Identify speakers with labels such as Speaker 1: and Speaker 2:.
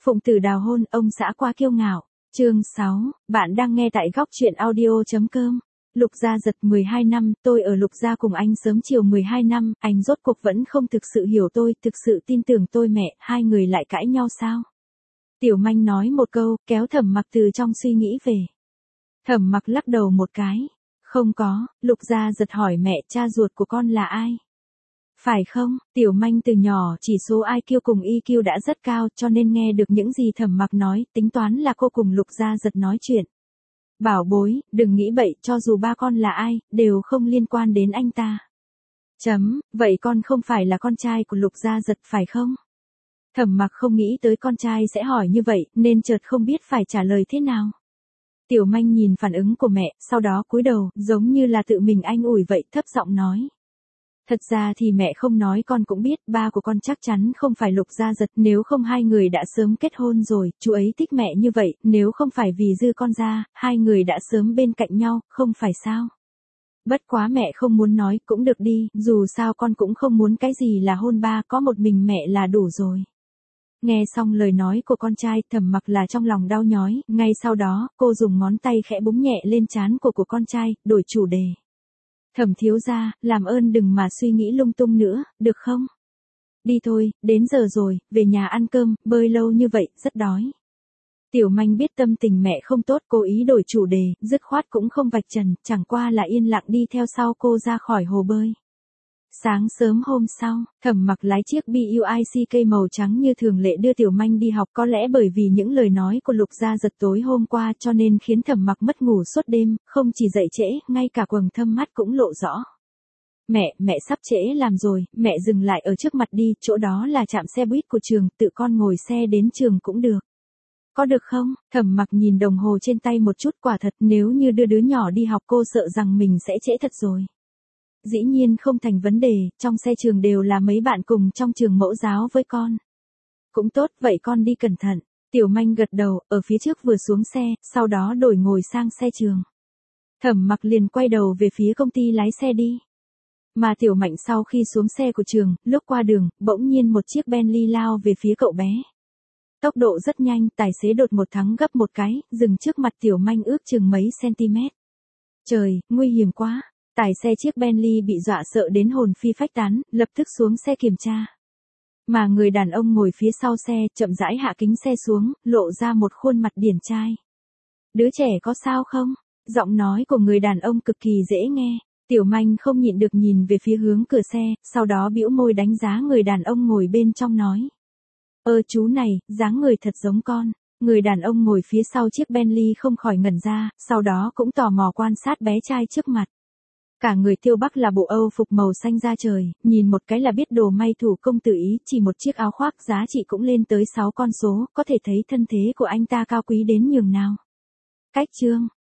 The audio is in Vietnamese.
Speaker 1: Phụng tử đào hôn, ông xã quá kiêu ngạo. Chương 6, bạn đang nghe tại góc truyện audio.com. Lục Gia Giật 12 năm, tôi ở Lục Gia cùng anh sớm chiều 12 năm, anh rốt cuộc vẫn không thực sự hiểu tôi, thực sự tin tưởng tôi mẹ, hai người lại cãi nhau sao? Tiểu Manh nói một câu, kéo Thẩm Mặc từ trong suy nghĩ về. Thẩm Mặc lắc đầu một cái. Không có, Lục Gia Giật hỏi mẹ, cha ruột của con là ai? Phải không, Tiểu Manh từ nhỏ chỉ số IQ cùng EQ đã rất cao cho nên nghe được những gì Thẩm Mặc nói, tính toán là cô cùng Lục Gia Giật nói chuyện. Bảo bối, đừng nghĩ bậy, cho dù ba con là ai, đều không liên quan đến anh ta. Vậy con không phải là con trai của Lục Gia Giật phải không? Thẩm Mặc không nghĩ tới con trai sẽ hỏi như vậy, nên chợt không biết phải trả lời thế nào. Tiểu Manh nhìn phản ứng của mẹ, sau đó cúi đầu, giống như là tự mình anh ủi vậy, thấp giọng nói. Thật ra thì mẹ không nói con cũng biết, ba của con chắc chắn không phải Lục Gia Giật, nếu không hai người đã sớm kết hôn rồi, chú ấy thích mẹ như vậy, nếu không phải vì dư con ra, hai người đã sớm bên cạnh nhau, không phải sao? Bất quá mẹ không muốn nói, cũng được đi, dù sao con cũng không muốn cái gì là hôn ba, có một mình mẹ là đủ rồi. Nghe xong lời nói của con trai, Thẩm Mặc là trong lòng đau nhói, ngay sau đó, cô dùng ngón tay khẽ búng nhẹ lên trán của con trai, đổi chủ đề. Thẩm thiếu gia, làm ơn đừng mà suy nghĩ lung tung nữa, được không? Đi thôi, đến giờ rồi, về nhà ăn cơm, bơi lâu như vậy, rất đói. Tiểu Manh biết tâm tình mẹ không tốt, cố ý đổi chủ đề, dứt khoát cũng không vạch trần, chẳng qua là yên lặng đi theo sau cô ra khỏi hồ bơi. Sáng sớm hôm sau, Thẩm Mặc lái chiếc BUICK màu trắng như thường lệ đưa Tiểu Manh đi học, có lẽ bởi vì những lời nói của Lục Gia Giật tối hôm qua cho nên khiến Thẩm Mặc mất ngủ suốt đêm, không chỉ dậy trễ, ngay cả quầng thâm mắt cũng lộ rõ. Mẹ sắp trễ làm rồi, mẹ dừng lại ở trước mặt đi, chỗ đó là trạm xe buýt của trường, tự con ngồi xe đến trường cũng được. Có được không? Thẩm Mặc nhìn đồng hồ trên tay một chút, quả thật nếu như đưa đứa nhỏ đi học cô sợ rằng mình sẽ trễ thật rồi. Dĩ nhiên không thành vấn đề, trong xe trường đều là mấy bạn cùng trong trường mẫu giáo với con. Cũng tốt, vậy con đi cẩn thận. Tiểu Manh gật đầu, ở phía trước vừa xuống xe, sau đó đổi ngồi sang xe trường. Thẩm Mặc liền quay đầu về phía công ty lái xe đi. Mà Tiểu Mạnh sau khi xuống xe của trường, lúc qua đường, bỗng nhiên một chiếc Bentley lao về phía cậu bé. Tốc độ rất nhanh, tài xế đột một thắng gấp một cái, dừng trước mặt Tiểu Manh ước chừng mấy cm. Trời, nguy hiểm quá. Tài xe chiếc Bentley bị dọa sợ đến hồn phi phách tán, lập tức xuống xe kiểm tra. Mà người đàn ông ngồi phía sau xe, chậm rãi hạ kính xe xuống, lộ ra một khuôn mặt điển trai. Đứa trẻ có sao không? Giọng nói của người đàn ông cực kỳ dễ nghe. Tiểu Manh không nhịn được nhìn về phía hướng cửa xe, sau đó bĩu môi đánh giá người đàn ông ngồi bên trong nói. Chú này, dáng người thật giống con. Người đàn ông ngồi phía sau chiếc Bentley không khỏi ngẩn ra, sau đó cũng tò mò quan sát bé trai trước mặt. Cả người Tiêu Bắc là bộ Âu phục màu xanh da trời, nhìn một cái là biết đồ may thủ công tự ý, chỉ một chiếc áo khoác giá trị cũng lên tới 6 con số, có thể thấy thân thế của anh ta cao quý đến nhường nào. Cách chương,